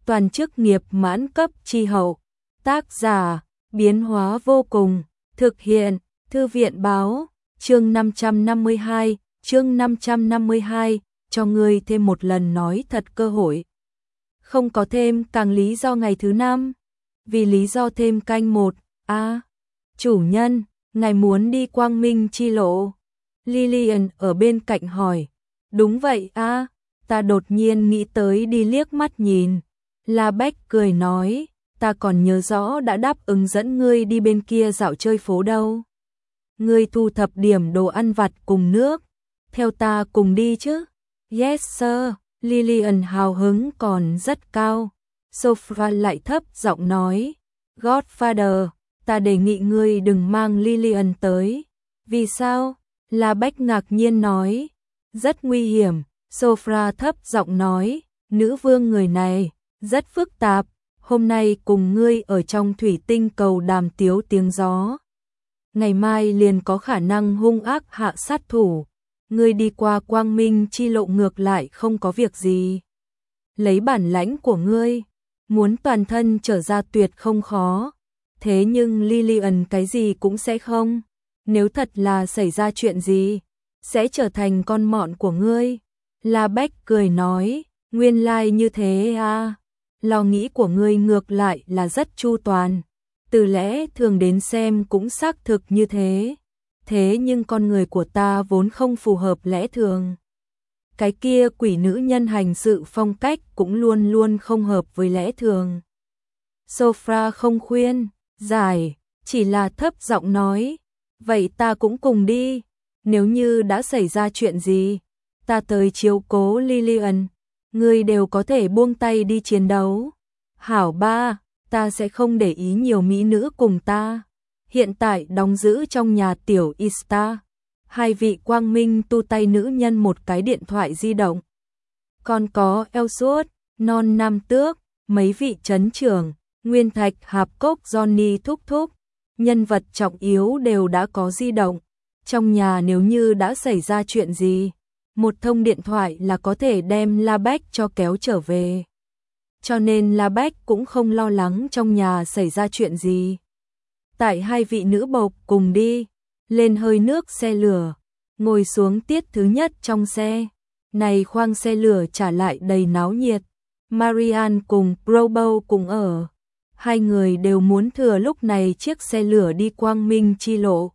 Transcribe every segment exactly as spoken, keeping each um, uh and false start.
toàn chức nghiệp mãn cấp chi hậu. Tác giả, biến hóa vô cùng, thực hiện, thư viện báo, chương năm trăm năm mươi hai, chương năm trăm năm mươi hai, cho ngươi thêm một lần nói thật cơ hội. Không có thêm càng lý do ngày thứ năm, vì lý do thêm canh một, a à, chủ nhân, ngài muốn đi quang minh chi lộ. Lillian ở bên cạnh hỏi, đúng vậy a à, ta đột nhiên nghĩ tới đi liếc mắt nhìn. La Bách cười nói, ta còn nhớ rõ đã đáp ứng dẫn ngươi đi bên kia dạo chơi phố đâu. Ngươi thu thập điểm đồ ăn vặt cùng nước, theo ta cùng đi chứ. Yes sir, Lillian hào hứng còn rất cao. Sophia lại thấp giọng nói, Godfather, ta đề nghị ngươi đừng mang Lillian tới. Vì sao? La Bách ngạc nhiên nói, rất nguy hiểm. Sophia thấp giọng nói, nữ vương người này rất phức tạp, hôm nay cùng ngươi ở trong thủy tinh cầu đàm tiếu tiếng gió. Ngày mai liền có khả năng hung ác hạ sát thủ, ngươi đi qua quang minh chi lộ ngược lại không có việc gì. Lấy bản lãnh của ngươi, muốn toàn thân trở ra tuyệt không khó, thế nhưng Lillian cái gì cũng sẽ không. Nếu thật là xảy ra chuyện gì, sẽ trở thành con mọn của ngươi. La Bách cười nói, nguyên lai like như thế à, lo nghĩ của ngươi ngược lại là rất chu toàn. Từ lẽ thường đến xem cũng xác thực như thế. Thế nhưng con người của ta vốn không phù hợp lẽ thường. Cái kia quỷ nữ nhân hành sự phong cách cũng luôn luôn không hợp với lẽ thường. Sophia không khuyên, giải, chỉ là thấp giọng nói, vậy ta cũng cùng đi. Nếu như đã xảy ra chuyện gì, ta tới chiếu cố Lillian, ngươi đều có thể buông tay đi chiến đấu. Hảo ba, ta sẽ không để ý nhiều mỹ nữ cùng ta. Hiện tại đóng giữ trong nhà tiểu Ista, hai vị quang minh tu tay nữ nhân một cái điện thoại di động. Còn có Elsuốt, non nam tước, mấy vị trấn trưởng, Nguyên Thạch Hạp Cốc Johnny thúc thúc, nhân vật trọng yếu đều đã có di động. Trong nhà nếu như đã xảy ra chuyện gì, một thông điện thoại là có thể đem La Bách cho kéo trở về. Cho nên La Bách cũng không lo lắng trong nhà xảy ra chuyện gì. Tại hai vị nữ bộc cùng đi, lên hơi nước xe lửa, ngồi xuống tiết thứ nhất trong xe. Này khoang xe lửa trả lại đầy náo nhiệt. Marianne cùng Probo cùng ở. Hai người đều muốn thừa lúc này chiếc xe lửa đi quang minh chi lộ.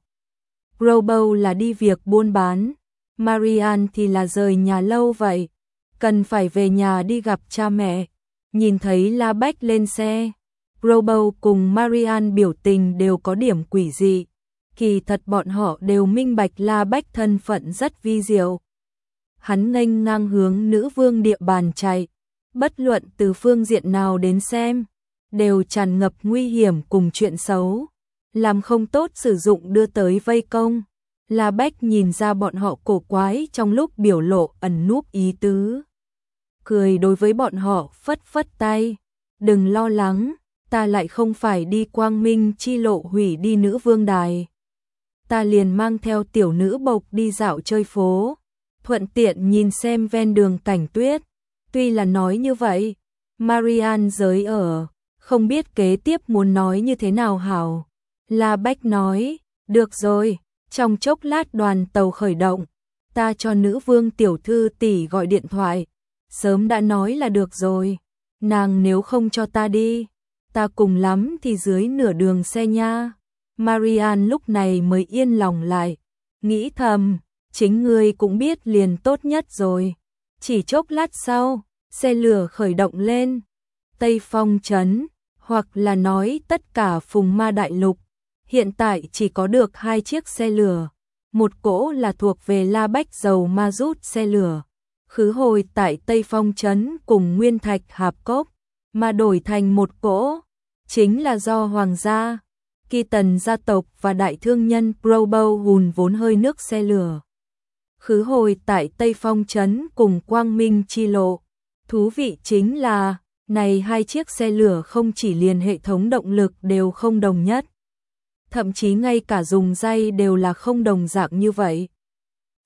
Probo là đi việc buôn bán, Marianne thì là rời nhà lâu vậy, cần phải về nhà đi gặp cha mẹ. Nhìn thấy La Bách lên xe, Probo cùng Marianne biểu tình đều có điểm quỷ dị. Kỳ thật bọn họ đều minh bạch La Bách thân phận rất vi diệu. Hắn nghênh ngang hướng nữ vương địa bàn chạy, bất luận từ phương diện nào đến xem, đều tràn ngập nguy hiểm cùng chuyện xấu. Làm không tốt sử dụng đưa tới vây công. La Bách nhìn ra bọn họ cổ quái trong lúc biểu lộ ẩn núp ý tứ. Cười đối với bọn họ phất phất tay. Đừng lo lắng, ta lại không phải đi quang minh chi lộ hủy đi nữ vương đài. Ta liền mang theo tiểu nữ bộc đi dạo chơi phố, thuận tiện nhìn xem ven đường cảnh tuyết. Tuy là nói như vậy, Marianne giới ở, không biết kế tiếp muốn nói như thế nào hảo. La Bách nói, được rồi, trong chốc lát đoàn tàu khởi động, ta cho nữ vương tiểu thư tỷ gọi điện thoại, sớm đã nói là được rồi, nàng nếu không cho ta đi, ta cùng lắm thì dưới nửa đường xe nha. Marianne lúc này mới yên lòng lại, nghĩ thầm, chính ngươi cũng biết liền tốt nhất rồi. Chỉ chốc lát sau, xe lửa khởi động lên, Tây Phong trấn, hoặc là nói tất cả Phùng Ma Đại Lục. Hiện tại chỉ có được hai chiếc xe lửa, một cỗ là thuộc về La Bách dầu ma rút xe lửa, khứ hồi tại Tây Phong trấn cùng Nguyên Thạch Hạp Cốc, mà đổi thành một cỗ, chính là do Hoàng gia, Kỳ Tần gia tộc và đại thương nhân Probo hùn vốn hơi nước xe lửa. Khứ hồi tại Tây Phong trấn cùng Quang Minh chi lộ. Thú vị chính là, này hai chiếc xe lửa không chỉ liền hệ thống động lực đều không đồng nhất, thậm chí ngay cả dùng dây đều là không đồng dạng như vậy.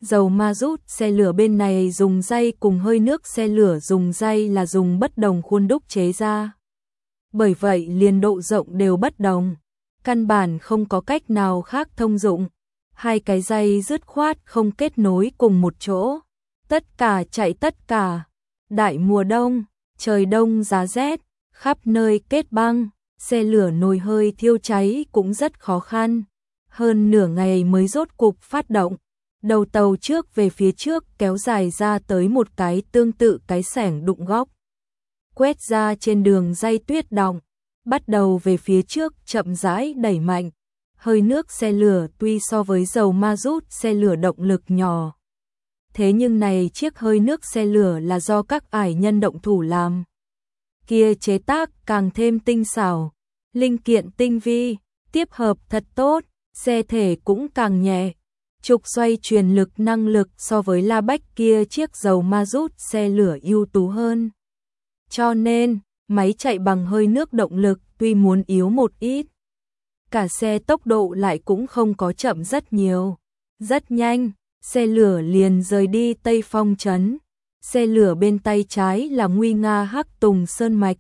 Dầu ma rút xe lửa bên này dùng dây cùng hơi nước xe lửa dùng dây là dùng bất đồng khuôn đúc chế ra. Bởi vậy liền độ rộng đều bất đồng, căn bản không có cách nào khác thông dụng. Hai cái dây dứt khoát không kết nối cùng một chỗ. Tất cả chạy tất cả. Đại mùa đông, trời đông giá rét, khắp nơi kết băng, xe lửa nồi hơi thiêu cháy cũng rất khó khăn. Hơn nửa ngày mới rốt cục phát động. Đầu tàu trước về phía trước kéo dài ra tới một cái tương tự cái xẻng đụng góc. Quét ra trên đường dây tuyết động, bắt đầu về phía trước chậm rãi đẩy mạnh. Hơi nước xe lửa tuy so với dầu ma rút xe lửa động lực nhỏ. Thế nhưng này chiếc hơi nước xe lửa là do các ải nhân động thủ làm. Kia chế tác càng thêm tinh xảo, linh kiện tinh vi, tiếp hợp thật tốt, xe thể cũng càng nhẹ. Trục xoay truyền lực năng lực so với La Bách kia chiếc dầu ma rút xe lửa ưu tú hơn. Cho nên, máy chạy bằng hơi nước động lực tuy muốn yếu một ít. Cả xe tốc độ lại cũng không có chậm rất nhiều. Rất nhanh, xe lửa liền rời đi Tây Phong trấn. Xe lửa bên tay trái là nguy nga Hắc Tùng Sơn Mạch.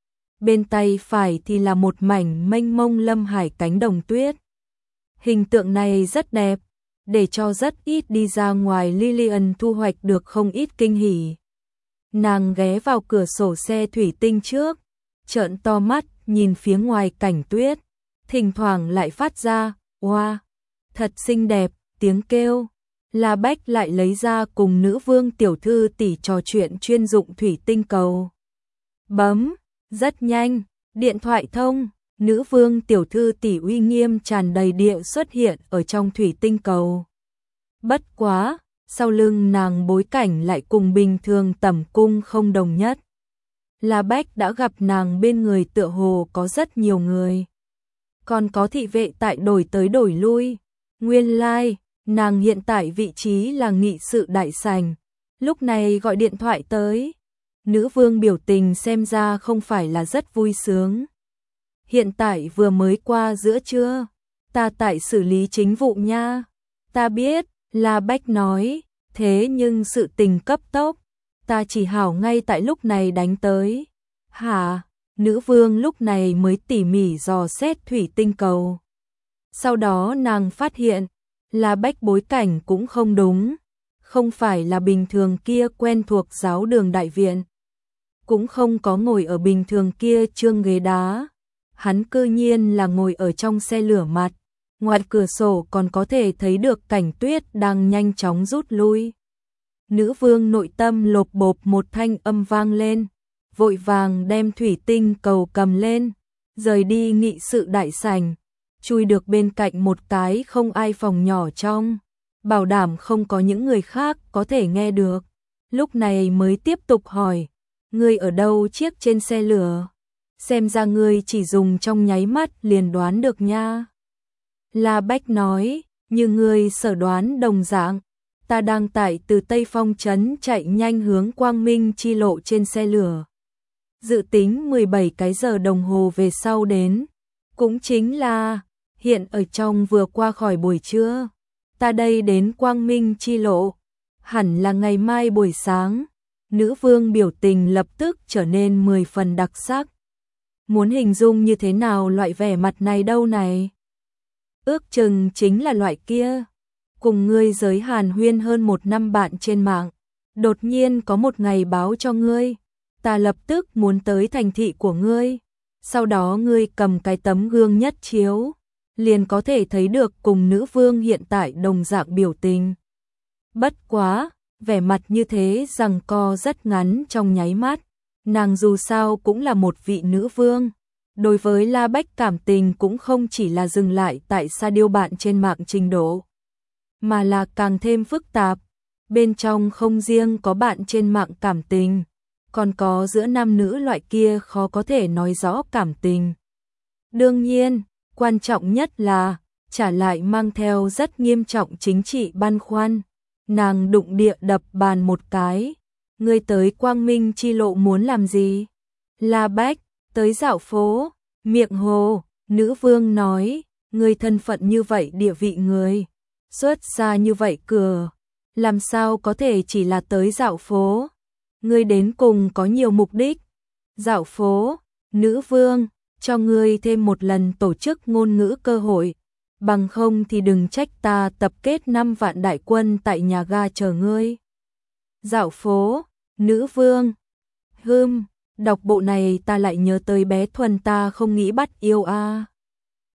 Bên tay phải thì là một mảnh mênh mông lâm hải cánh đồng tuyết. Hình tượng này rất đẹp, để cho rất ít đi ra ngoài Lilian thu hoạch được không ít kinh hỉ. Nàng ghé vào cửa sổ xe thủy tinh trước, trợn to mắt nhìn phía ngoài cảnh tuyết, thỉnh thoảng lại phát ra, oa, wow, thật xinh đẹp, tiếng kêu. La Bách lại lấy ra cùng nữ vương tiểu thư tỷ trò chuyện chuyên dụng thủy tinh cầu. Bấm, rất nhanh, điện thoại thông, nữ vương tiểu thư tỷ uy nghiêm tràn đầy địa xuất hiện ở trong thủy tinh cầu. Bất quá, sau lưng nàng bối cảnh lại cùng bình thường tẩm cung không đồng nhất. La Bách đã gặp nàng bên người tựa hồ có rất nhiều người. Còn có thị vệ tại đổi tới đổi lui. Nguyên lai, like, nàng hiện tại vị trí là nghị sự đại sảnh. Lúc này gọi điện thoại tới. Nữ vương biểu tình xem ra không phải là rất vui sướng. Hiện tại vừa mới qua giữa trưa. Ta tại xử lý chính vụ nha. Ta biết, La Bách nói. Thế nhưng sự tình cấp tốc. Ta chỉ hảo ngay tại lúc này đánh tới. Hả? Nữ vương lúc này mới tỉ mỉ dò xét thủy tinh cầu. Sau đó nàng phát hiện, La Bách bối cảnh cũng không đúng. Không phải là bình thường kia quen thuộc giáo đường đại viện. Cũng không có ngồi ở bình thường kia trương ghế đá. Hắn cư nhiên là ngồi ở trong xe lửa mặt. Ngoài cửa sổ còn có thể thấy được cảnh tuyết đang nhanh chóng rút lui. Nữ vương nội tâm lộp bộp một thanh âm vang lên. Vội vàng đem thủy tinh cầu cầm lên. Rời đi nghị sự đại sảnh. Chui được bên cạnh một cái không ai phòng nhỏ trong. Bảo đảm không có những người khác có thể nghe được. Lúc này mới tiếp tục hỏi. Ngươi ở đâu chiếc trên xe lửa? Xem ra ngươi chỉ dùng trong nháy mắt liền đoán được nha. La Bách nói, như ngươi sở đoán đồng dạng. Ta đang tại từ Tây Phong trấn chạy nhanh hướng Quang Minh chi lộ trên xe lửa. Dự tính mười bảy cái giờ đồng hồ về sau đến. Cũng chính là, hiện ở trong vừa qua khỏi buổi trưa. Ta đây đến Quang Minh chi lộ. Hẳn là ngày mai buổi sáng. Nữ vương biểu tình lập tức trở nên mười phần đặc sắc. Muốn hình dung như thế nào loại vẻ mặt này đâu này? Ước chừng chính là loại kia. Cùng ngươi giới hàn huyên hơn một năm bạn trên mạng. Đột nhiên có một ngày báo cho ngươi. Ta lập tức muốn tới thành thị của ngươi. Sau đó ngươi cầm cái tấm gương nhất chiếu. Liền có thể thấy được cùng nữ vương hiện tại đồng dạng biểu tình. Bất quá, vẻ mặt như thế rằng co rất ngắn trong nháy mắt. Nàng dù sao cũng là một vị nữ vương. Đối với La Bách cảm tình cũng không chỉ là dừng lại tại sa điêu bạn trên mạng trình độ. Mà là càng thêm phức tạp. Bên trong không riêng có bạn trên mạng cảm tình. Còn có giữa nam nữ loại kia khó có thể nói rõ cảm tình. Đương nhiên, quan trọng nhất là trả lại mang theo rất nghiêm trọng chính trị băn khoăn. Nàng đụng địa đập bàn một cái. Ngươi tới Quang Minh chi lộ muốn làm gì? La Bách, tới dạo phố, miệng hồ, nữ vương nói, ngươi thân phận như vậy địa vị người, xuất ra như vậy cửa, làm sao có thể chỉ là tới dạo phố? Ngươi đến cùng có nhiều mục đích. Dạo phố, nữ vương, cho ngươi thêm một lần tổ chức ngôn ngữ cơ hội, bằng không thì đừng trách ta tập kết năm vạn đại quân tại nhà ga chờ ngươi. Dạo phố, nữ vương. Hừm, đọc bộ này ta lại nhớ tới bé Thuần ta không nghĩ bắt yêu a. À.